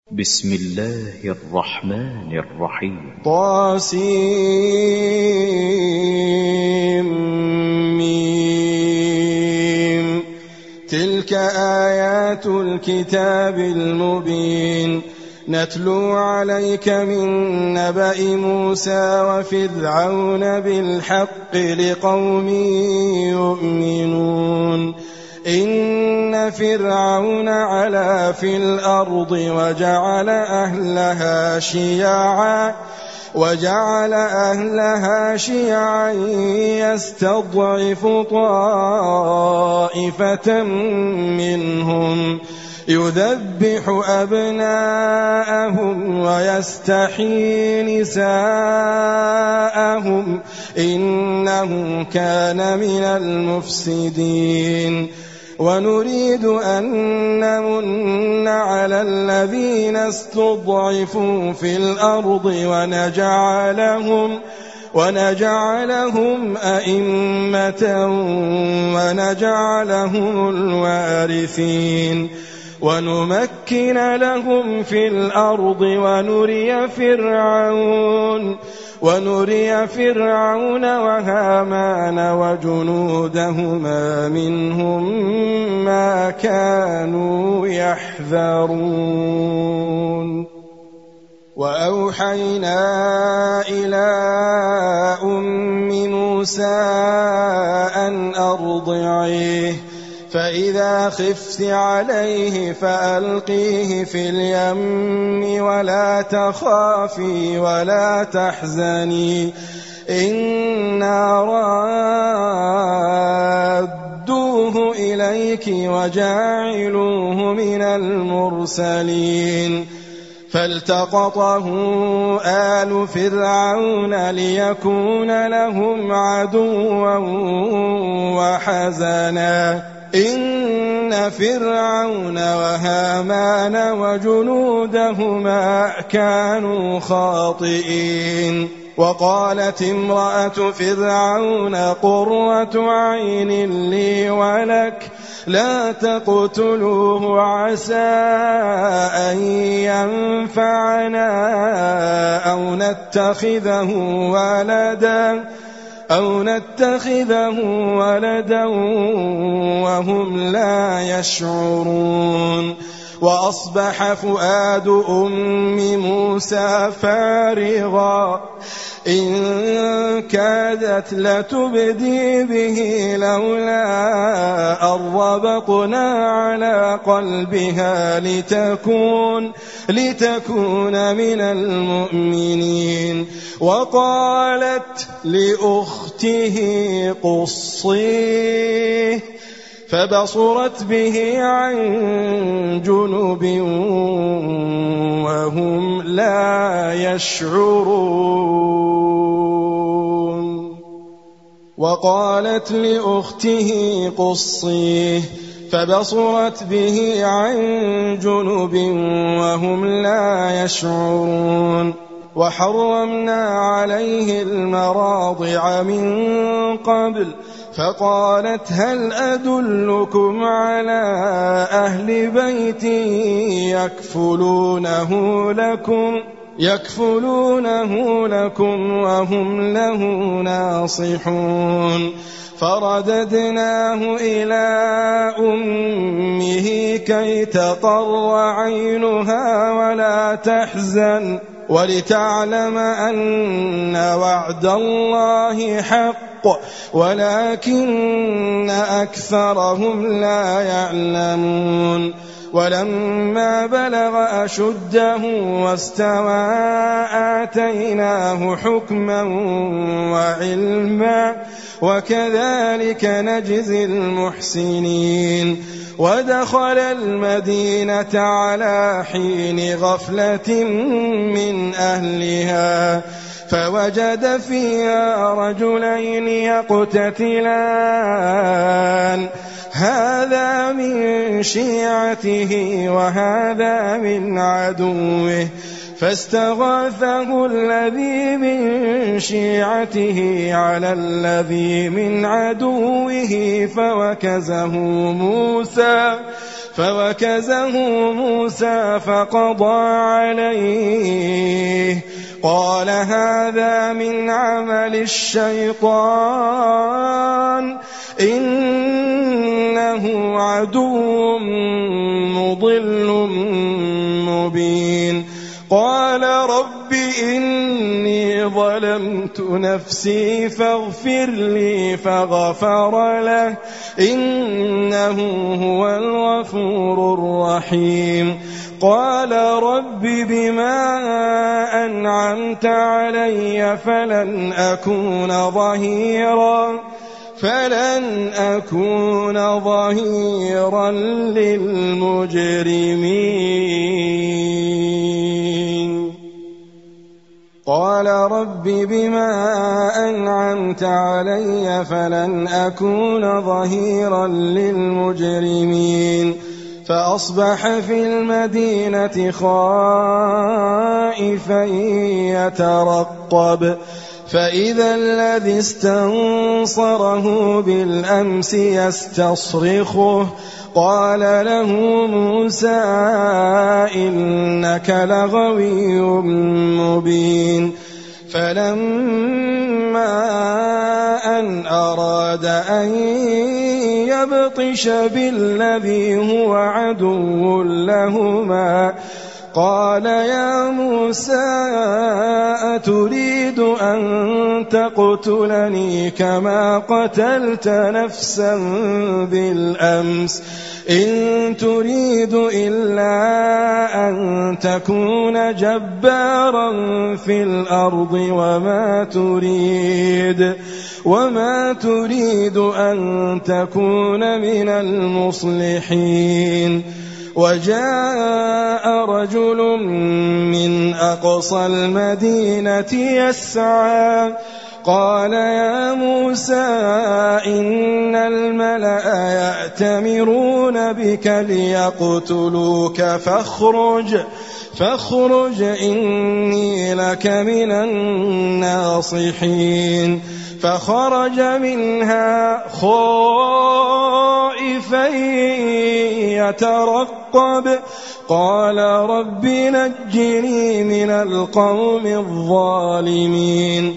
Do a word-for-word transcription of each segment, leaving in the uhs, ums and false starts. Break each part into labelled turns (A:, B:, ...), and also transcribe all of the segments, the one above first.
A: بسم الله الرحمن الرحيم. طاسيم. تلك آيات الكتاب المبين نتلو عليك من نبأ موسى وفرعون بالحق لقوم يؤمنون. إن فرعون علا في الأرض وجعل أهلها شيعا وجعل أهلها شيعا يستضعف طائفة منهم يذبح أبناءهم ويستحيي نساءهم إنه كان من المفسدين. ونريد أن نمن على الذين استضعفوا في الأرض ونجعلهم ونجعلهم أئمة ونجعلهم الوارثين ونمكن لهم في الأرض ونري فرعون ونري فرعون وهامان وجنودهما منهم ما كانوا يحذرون. وأوحينا إلى أم موسى أن أرضعيه فإذا خفت عليه فألقيه في اليم ولا تخافي ولا تحزني إنا رادوه إليك وجاعلوه من المرسلين. فالتقطه آل فرعون ليكون لهم عدوا وحزنا إن فرعون وهامان وجنودهما كانوا خاطئين. وقالت امرأة فرعون قرة عين لي ولك لا تقتلوه عسى أن ينفعنا أو نتخذه ولدا أو نتخذه ولدا وهم لا يشعرون. وأصبح فؤاد أم موسى فارغا إن كادت لتبدي به لولا أن ربطنا على قلبها لتكون لتكون من المؤمنين. وقالت لأخته قصيه فبصرت به عن جنب وهم لا يشعرون. وقالت لأخته قصيه فبصرت به عن جنب وهم لا يشعرون. وحرمنا عليه المراضع من قبل فقالت هل أدلكم على أهل بيت يكفلونه لكم يكفلونه لكم وهم له ناصحون. فرددناه إلى أمه كي تقر عينها ولا تحزن ولتعلم أن وعد الله حق ولكن أكثرهم لا يعلمون. ولما بلغ أشده واستوى آتيناه حكما وعلما وكذلك نجزي المحسنين. ودخل المدينة على حين غفلة من أهلها فوجد فيها رجلين يقتتلان هذا من شيعته وهذا من عدوه فاستغاثه الذي من شيعته على الذي من عدوه فوكزه موسى فوكزه موسى فقضى عليه قال هذا من عمل الشيطان إنه عدو مضل مبين قال رب إني ظلمت نفسي فاغفر لي فغفر له إنه هو الغفور الرحيم قال رب بما أنعمت علي فلن أكون ظهيرا فلن أكون ظهيرا للمجرمين قال رب بما أنعمت علي فلن أكون ظهيرا للمجرمين فأصبح في المدينة خائفا يترقب فإذا الذي استنصره بالأمس يستصرخه قال له موسى إنك لغوي مبين فلما أن أراد أن يبطش بالذي هو عدو لهما قال يا موسى أتريد أن تقتلني كما قتلت نفسا بالأمس إن تريد إلا أن تكون جبارا في الأرض وما تريد وما تريد أن تكون من المصلحين وجاء رجل من أقصى المدينة يسعى قال يا موسى إن الملأ يأتمرون بك ليقتلوك فاخرج فاخرج إني لك من الناصحين فخرج منها خائفا يترقب قال رب نجني من القوم الظالمين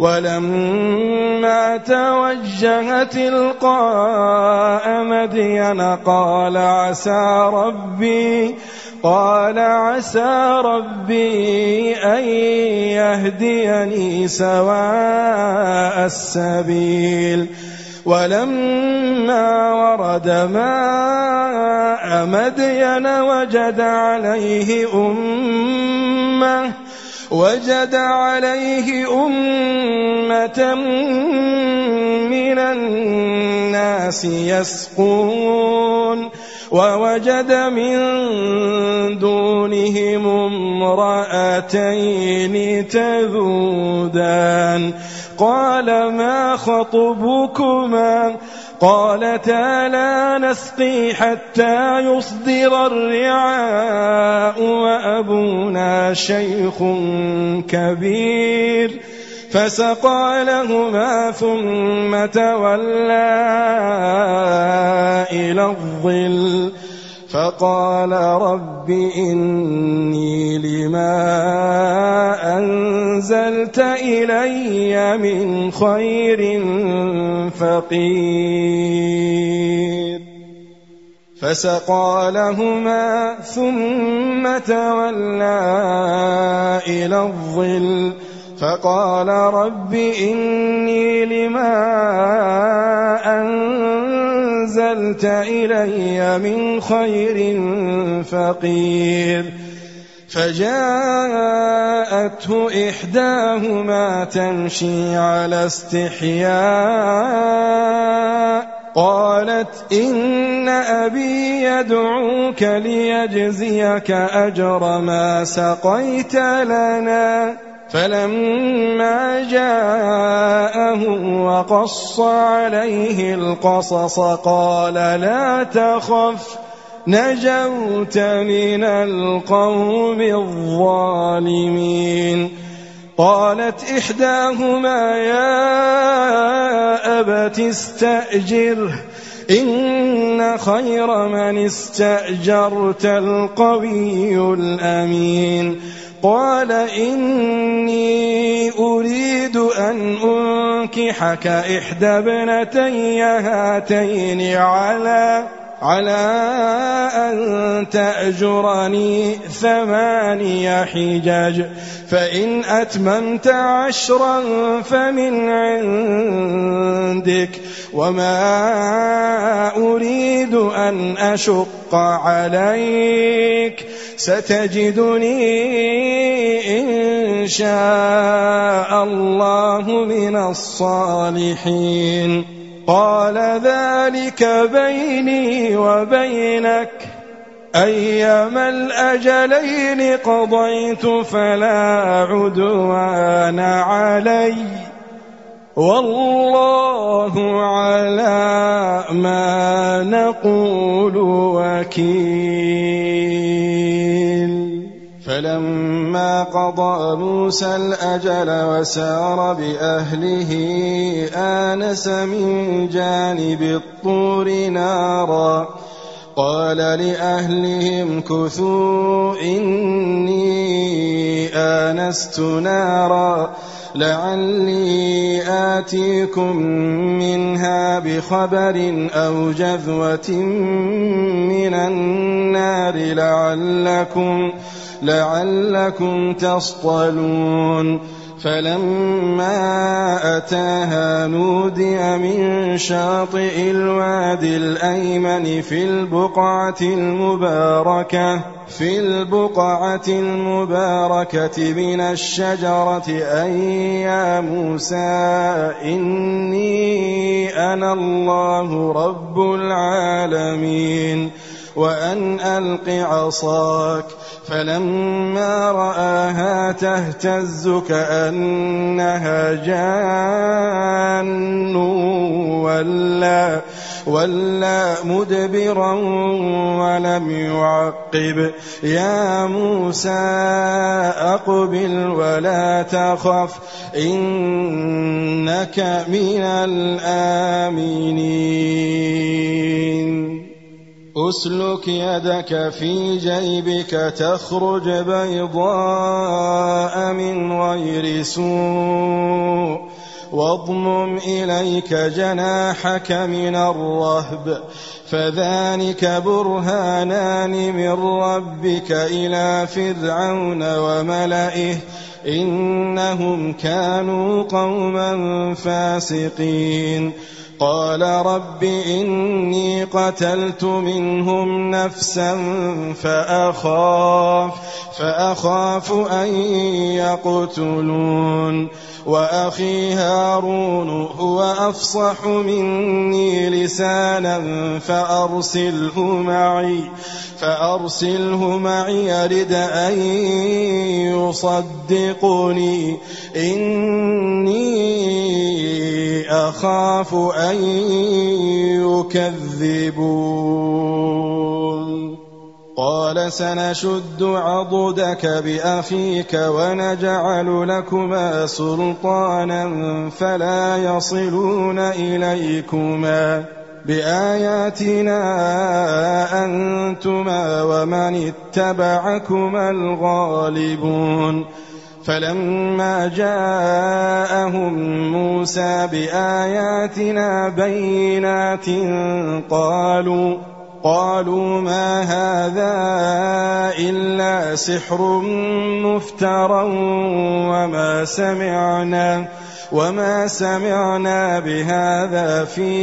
A: ولما توجه تلقاء مدين قال عسى ربي قال عسى ربي أن يهديني سواء السبيل ولما ورد ماء مدين وجد عليه أمة وجد عليه أمة من الناس يسقون ووجد من دونهم امرأتين تذودان قال ما خطبكما قالتا لا نسقي حتى يصدر الرعاء وأبونا شيخ كبير فسقى لهما ثم تولى إلى الظل فقال رب إني لما أنزلت إلي من خير فقير فسقى لهما ثم تولى إلى الظل فقال رب إني لما أنزلت إلي من خير فقير فجاءته إحداهما تمشي على استحياء قالت إن أبي يدعوك ليجزيك أجر ما سقيت لنا فلما جاءه وقص عليه القصص قال لا تخف نجوت من القوم الظالمين قالت إحداهما يا أبت استأجره إن خير من استأجرت القوي الأمين. قال إني أريد أن أنكحك إحدى ابنتي هاتين على على أن تأجرني ثماني حجج، فإن أتممت عشرا فمن عندك، وما أريد أن أشق عليك، ستجدني إن شاء الله من الصالحين. قال ذلك بيني وبينك، أيما الأجلين قضيت فلا عدوان علي، والله على ما نقول وكيل. فلما قضى موسى الأجل وسار بأهله آنس من جانب الطور نارا، قال لأهلهم كثوا إني آنست نارا لعلي آتيكم منها بخبر أو جذوة من النار لعلكم لعلكم تصطلون. فلما أتاها نودي من شاطئ الوادي الأيمن في البقعة المباركة في البقعة المباركة من الشجرة أن يا موسى إني أنا الله رب العالمين وأن ألق عصاك. فلما رآها تهتز كأنها جان ولا, ولا مدبرا ولم يعقب. يا موسى أقبل ولا تخف إنك من الآمنين. أسلك يدك في جيبك تخرج بيضاء من غير سوء واضمم إليك جناحك من الرهب فذلك برهانان من ربك إلى فرعون وملئه إنهم كانوا قوما فاسقين. قال رب إني قتلت منهم نفسا فأخاف, فأخاف أن يقتلون وأخي هارون هو أفصح مني لسانا فأرسله معي فأرسله معي يرد أن يصدقني إني أخاف أن يكذبون. قال سنشد عضدك بأخيك ونجعل لكما سلطانا فلا يصلون إليكما بآياتنا أنتما ومن اتبعكما الغالبون. فلما جاءهم موسى بآياتنا بينات قالوا قالوا ما هذا إلا سحر مفترى وما سمعنا وما سمعنا بهذا في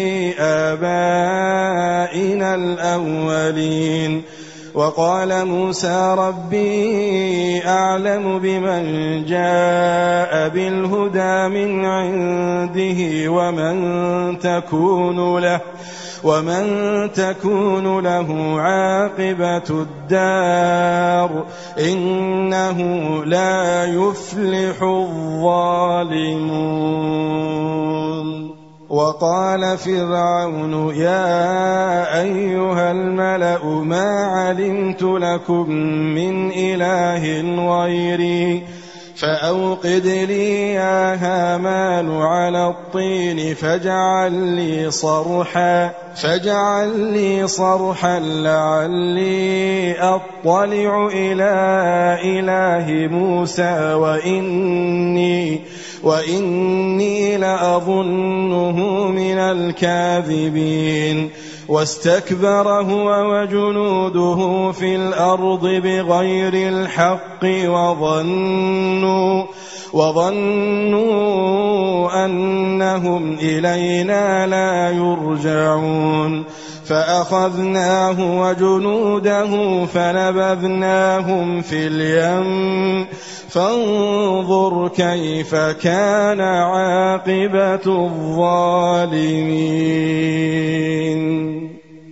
A: آبائنا الأولين. وقال موسى ربي أعلم بمن جاء بالهدى من عنده ومن تكون له ومن تكون له عاقبة الدار إنه لا يفلح الظالمون. وقال فرعون يا أيها الملأ ما علمت لكم من إله غيري فأوقد لي يا هامان على الطين فاجعل لي صرحا فاجعل لي صرحا لعلي أطلع إلى إله موسى وإني وإني لأظنه من الكاذبين. واستكبر هو وجنوده في الأرض بغير الحق وظنوا وظنوا أنهم إلينا لا يرجعون. فأخذناه وجنوده فنبذناهم في اليم فانظر كيف كان عاقبة الظالمين.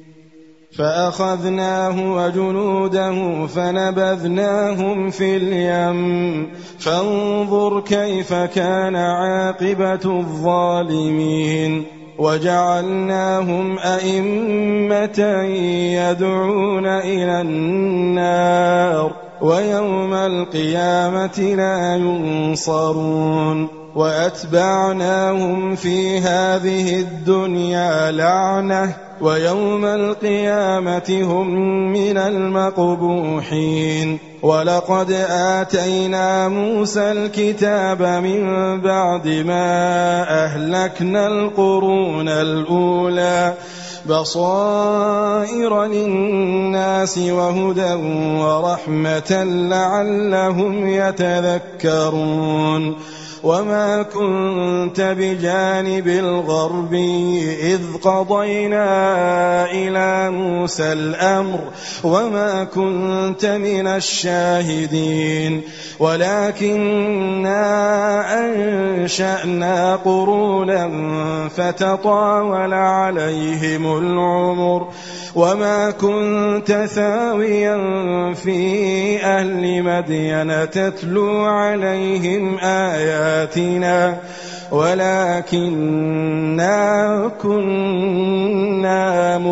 A: فأخذناه وجنوده فنبذناهم في اليم فانظر كيف كان عاقبة الظالمين. وجعلناهم أئمة يدعون إلى النار ويوم القيامة لا ينصرون. وأتبعناهم في هذه الدنيا لعنة ويوم القيامة هم من المقبوحين. ولقد آتينا موسى الكتاب من بعد ما أهلكنا القرون الأولى بصائر للناس وهدى ورحمة لعلهم يتذكرون. وما كنت بجانب الغربي إذ قضينا إلى موسى الأمر وما كنت من الشاهدين ولكننا أنشأنا قرونا فتطاول عليهم العمر وما كنت ثاويا في أهل مدين تتلو عليهم آياتنا ولكننا كنا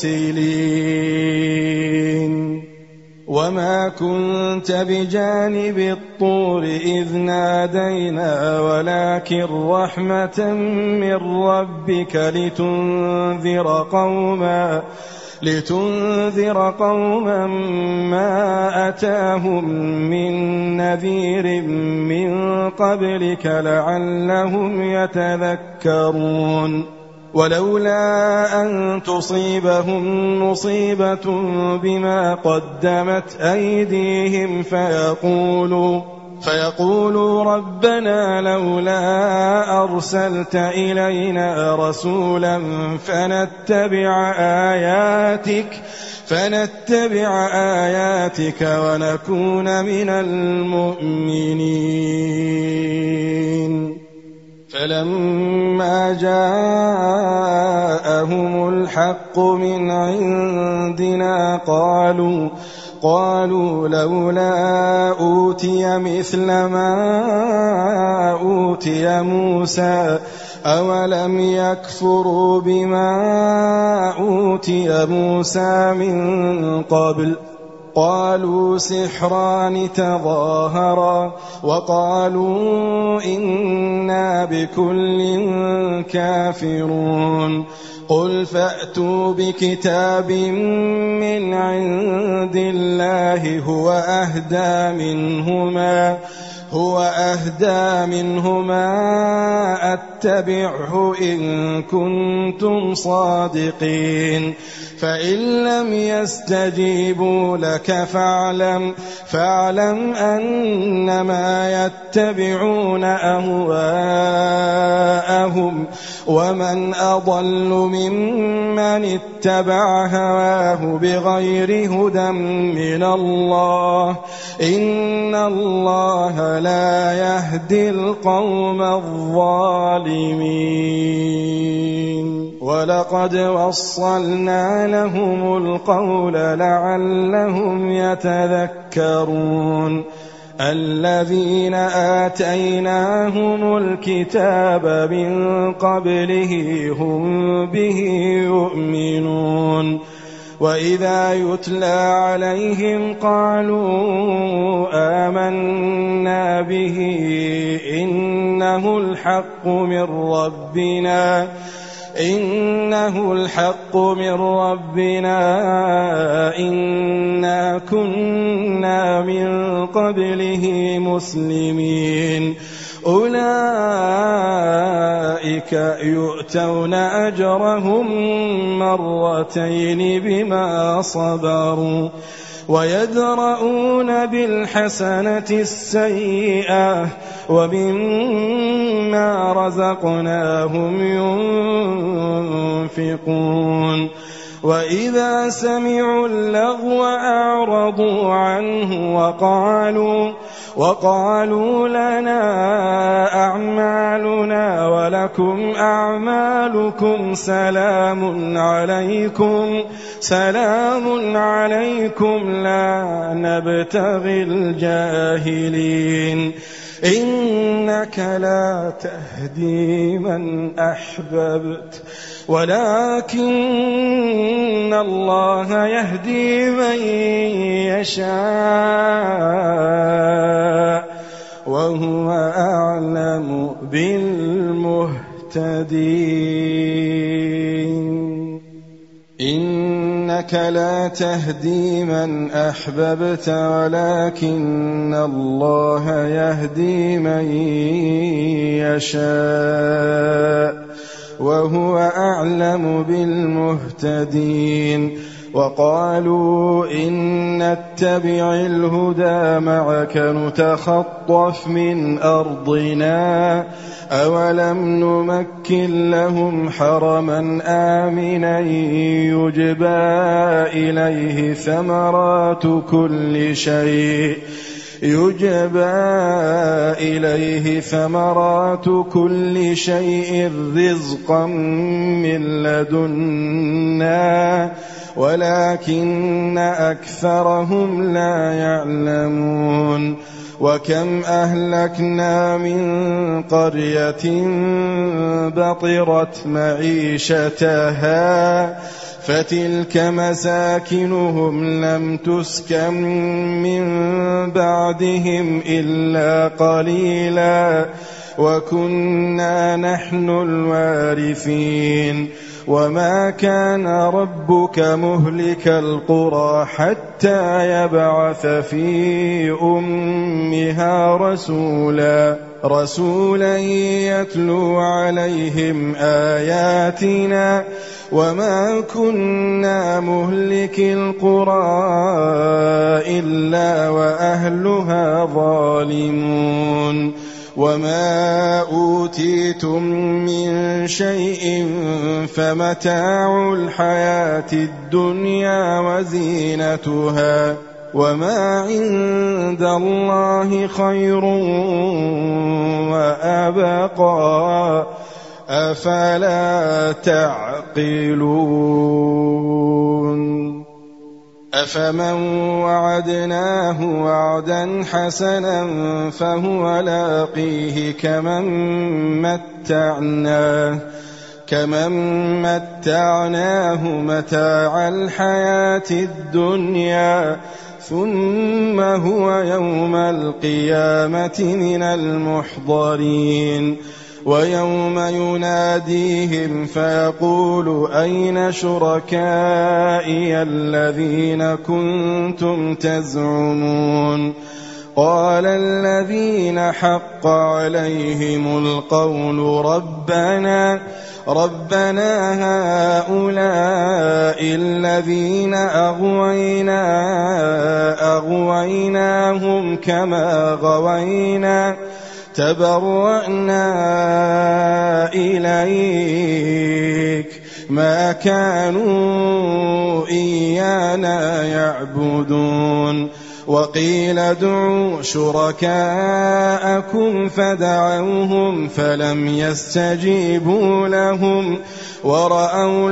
A: مرسلين. وما كنت بجانب الطور إذ نادينا ولكن رحمة من ربك لتنذر قوما لتنذر قوما ما أتاهم من نذير من قبلك لعلهم يتذكرون. ولولا أن تصيبهم مصيبة بما قدمت أيديهم فيقولوا فيقولوا ربنا لولا أرسلت إلينا رسولا فنتبع آياتك فنتبع آياتك ونكون من المؤمنين. فلما جاءهم الحق من عندنا قالوا قالوا لولا أوتي مثل ما أوتي موسى أولم يكفروا بما أوتي موسى من قبل. قالوا سحران تظاهرا وقالوا إنا بكل كافرون. قل فأتوا بكتاب من عند الله هو أهدى منهما هو أهدى منهما أتبعه إن كنتم صادقين. فإن لم يستجيبوا لك فاعلم فاعلم أنما يتبعون أهواءهم ومن أضل ممن اتبع هواه بغير هدى من الله إن الله لا يهدي القوم الظالمين. ولقد وصلنا لهم القول لعلهم يتذكرون. الذين آتيناهم الكتاب من قبله هم به يؤمنون. وإذا يتلى عليهم قالوا آمنا به إنه الحق من ربنا إنه الحق من ربنا إنا كنا من قبله مسلمين أولئك يؤتون أجرهم مرتين بما صبروا ويدرؤون بالحسنة السيئة ومما رزقناهم ينفقون وإذا سمعوا اللغو أعرضوا عنه وقالوا وقالوا لنا أعمالنا ولكم أعمالكم سلام عليكم سلام عليكم لا نبتغي الجاهلين إنك لا تهدي من أحببت ولكن الله يهدي من يشاء وهو أعلم بالمهتدين إنك لا تهدي من أحببت ولكن الله يهدي من يشاء وهو أعلم بالمهتدين وقالوا إن نتبع الهدى معك نتخطف من أرضنا أولم نمكن لهم حرما آمنا يجبى إليه ثمرات كل شيء يجبى إليه ثمرات كل شيء رزقا من لدنا ولكن أكثرهم لا يعلمون وكم أهلكنا من قرية بطرت معيشتها فتلك مساكنهم لم تسكن من بعدهم إلا قليلا وكنا نحن الوارثين وما كان ربك مهلك القرى حتى يبعث في أمها رسولا رسولا يتلو عليهم آياتنا وما كنا مهلك القرى إلا وأهلها ظالمون وما أوتيتم من شيء فمتاع الحياة الدنيا وزينتها وما عند الله خير وأبقى أفلا تعقلون أفمن وعدناه وعدا حسنا فهو لاقيه كمن متعناه كمن متعناه متاع الحياة الدنيا ثم هو يوم القيامة من المحضرين ويوم يناديهم فيقول أين شركائي الذين كنتم تزعمون قال الذين حق عليهم القول ربنا ربنا هؤلاء الذين أغوينا أغويناهم كما غوينا تبرأنا إليك ما كانوا إيانا يعبدون وقيل ادعوا شركاءكم فدعوهم فلم يستجيبوا لهم ورأوا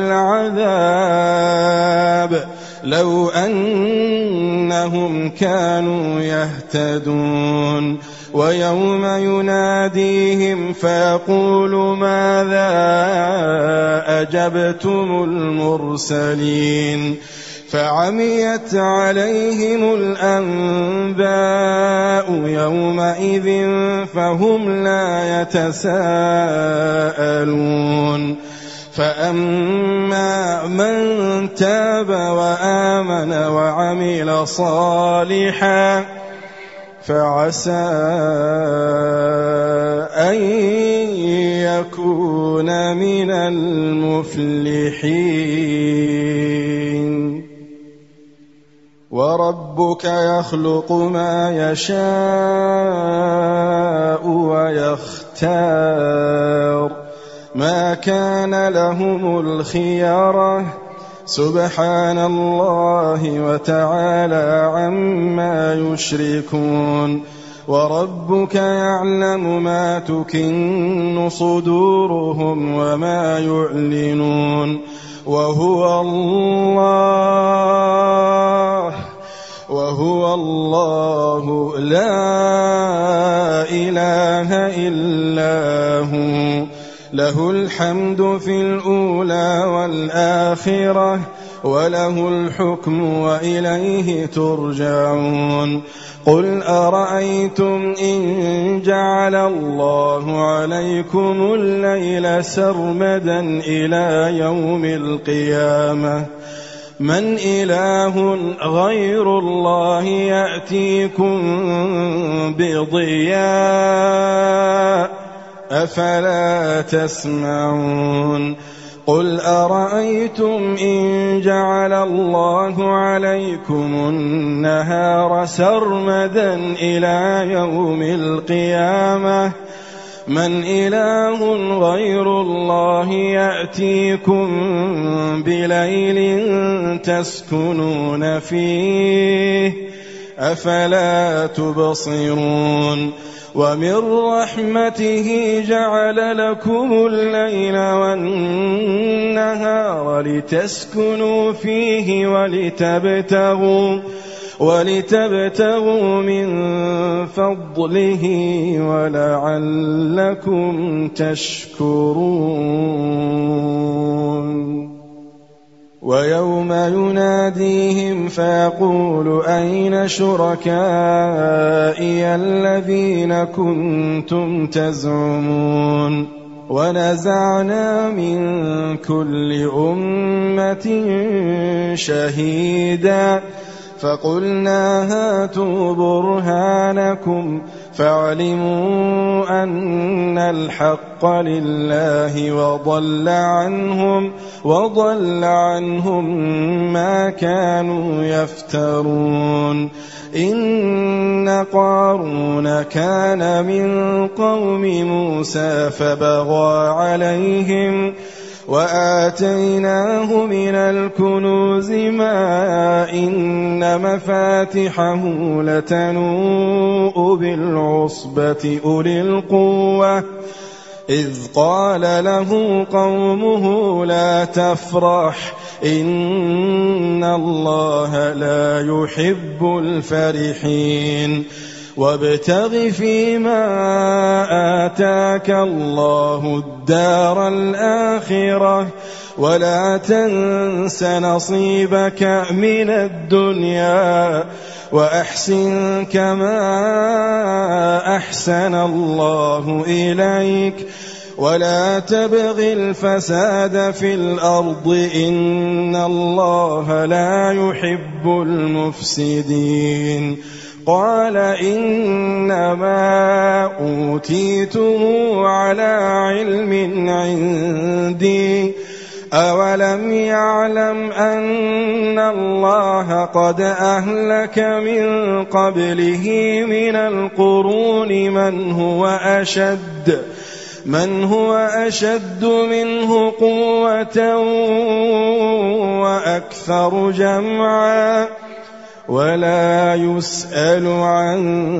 A: العذاب لو أنهم كانوا يهتدون ويوم يناديهم فيقول ماذا أجبتم المرسلين فعميت عليهم الأنباء يومئذ فهم لا يتساءلون فأما من تاب وآمن وعمل صالحا فعسى أن يكون من المفلحين وربك يخلق ما يشاء ويختار ما كان لهم الخيرة سبحان الله وتعالى عما يشركون وربك يعلم ما تكن صدورهم وما يعلنون وهو الله وهو الله لا إله إلا هو له الحمد في الأولى والآخرة وله الحكم وإليه ترجعون قل أرأيتم إن جعل الله عليكم الليل سرمدا إلى يوم القيامة من إله غير الله يأتيكم بضياء أفلا تسمعون قل أرأيتم إن جعل الله عليكم النهار سرمدا إلى يوم القيامة من إله غير الله يأتيكم بليل تسكنون فيه أفلا تبصرون ومن رحمته جعل لكم الليل والنهار لتسكنوا فيه ولتبتغوا ولتبتغوا من فضله ولعلكم تشكرون ويوم يناديهم فيقول أين شركائي الذين كنتم تزعمون ونزعنا من كل أمة شهيدا فقلنا هاتوا برهانكم فعلموا أن الحق لله وضل عنهم وضل عنهم ما كانوا يفترون إن قارون كان من قوم موسى فبغى عليهم وآتيناه من الكنوز ما إن مفاتحه لتنوء بالعصبة أولي القوة إذ قال له قومه لا تفرح إن الله لا يحب الفرحين وابتغ فيما آتاك الله الدار الآخرة ولا تنس نصيبك من الدنيا وأحسن كما أحسن الله إليك ولا تبغ الفساد في الأرض إن الله لا يحب المفسدين قال إنما أوتيته على علم عندي أولم يعلم أن الله قد أهلك من قبله من القرون من هو أشد من هو أشد منه قوة وأكثر جمعا ولا يسأل عن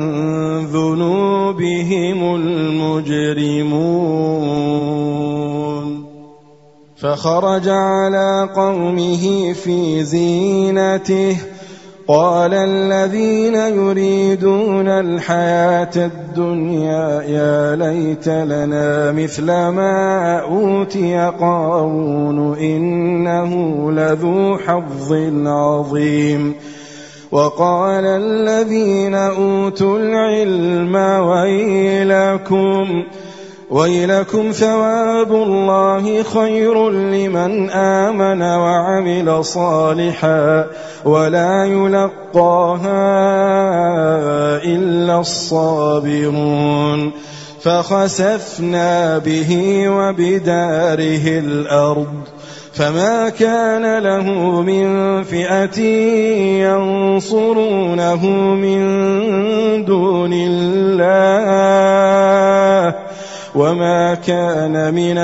A: ذنوبهم المجرمون فخرج على قومه في زينته قال الذين يريدون الحياة الدنيا يا ليت لنا مثل ما أوتي قارون إنه لذو حظ عظيم. وقال الذين أوتوا العلم ويلكم ويلكم ثواب الله خير لمن آمن وعمل صالحا ولا يلقاها إلا الصابرون. فخسفنا به وبداره الأرض فما كان له من فئة ينصرونه من دون الله وما كان من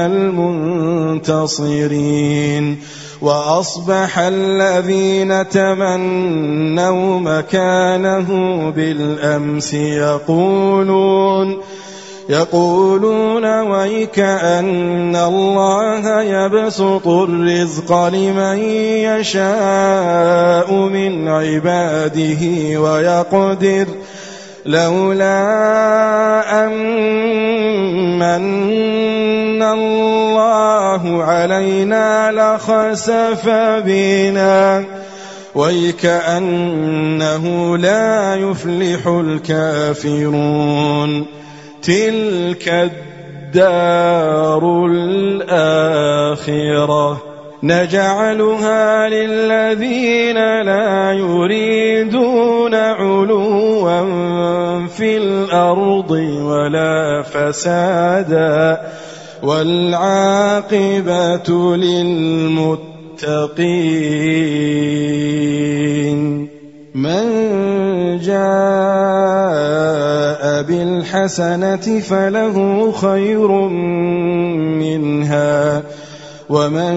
A: المنتصرين. وأصبح الذين تمنوا مكانه بالأمس يقولون يقولون ويكأن الله يبسط الرزق لمن يشاء من عباده ويقدر لولا أمن الله علينا لخسف بنا ويكأنه لا يفلح الكافرون. تلك الدار الآخرة نجعلها للذين لا يريدون علوا في الأرض ولا فسادا والعاقبة للمتقين. من جاء بالحسنة فله خير منها ومن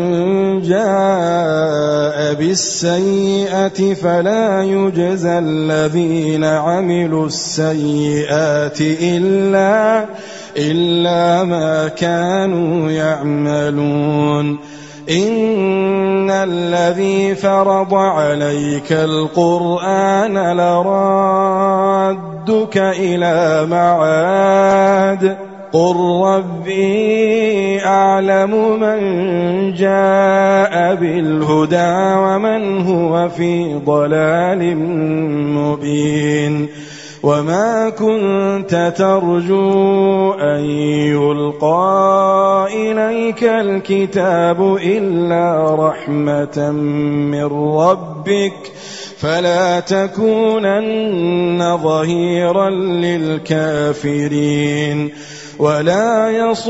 A: جاء بالسيئة فلا يجزى الذين عملوا السيئات إلا, إلا ما كانوا يعملون. إن الذي فرض عليك القرآن لرادك إلى معاد قل ربي أعلم من جاء بالهدى ومن هو في ضلال مبين. وما كنت ترجو أن يلقى إليك الكتاب إلا رحمة من ربك فلا تكونن ظهيرا للكافرين. ولا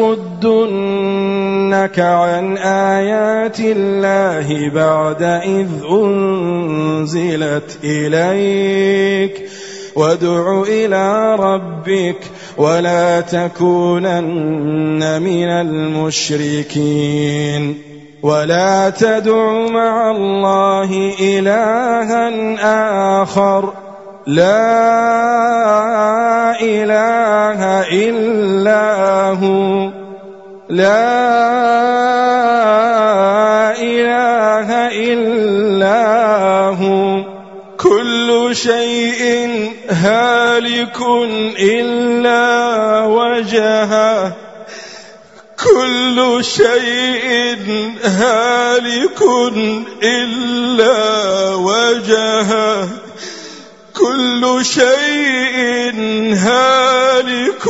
A: يصدنك عن آيات الله بعد إذ أنزلت إليك وادع إلى ربك ولا تكونن من المشركين. ولا تدع مع الله إلها آخر لا إله إلا هو لا إله إلا هو كل شيء هالك إلا وجهه كل شيء هالك إلا وجهه كل شيء هالك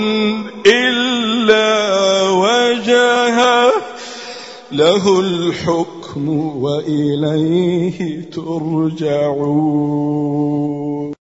A: إلا وجهه له الحكم وإليه ترجعون.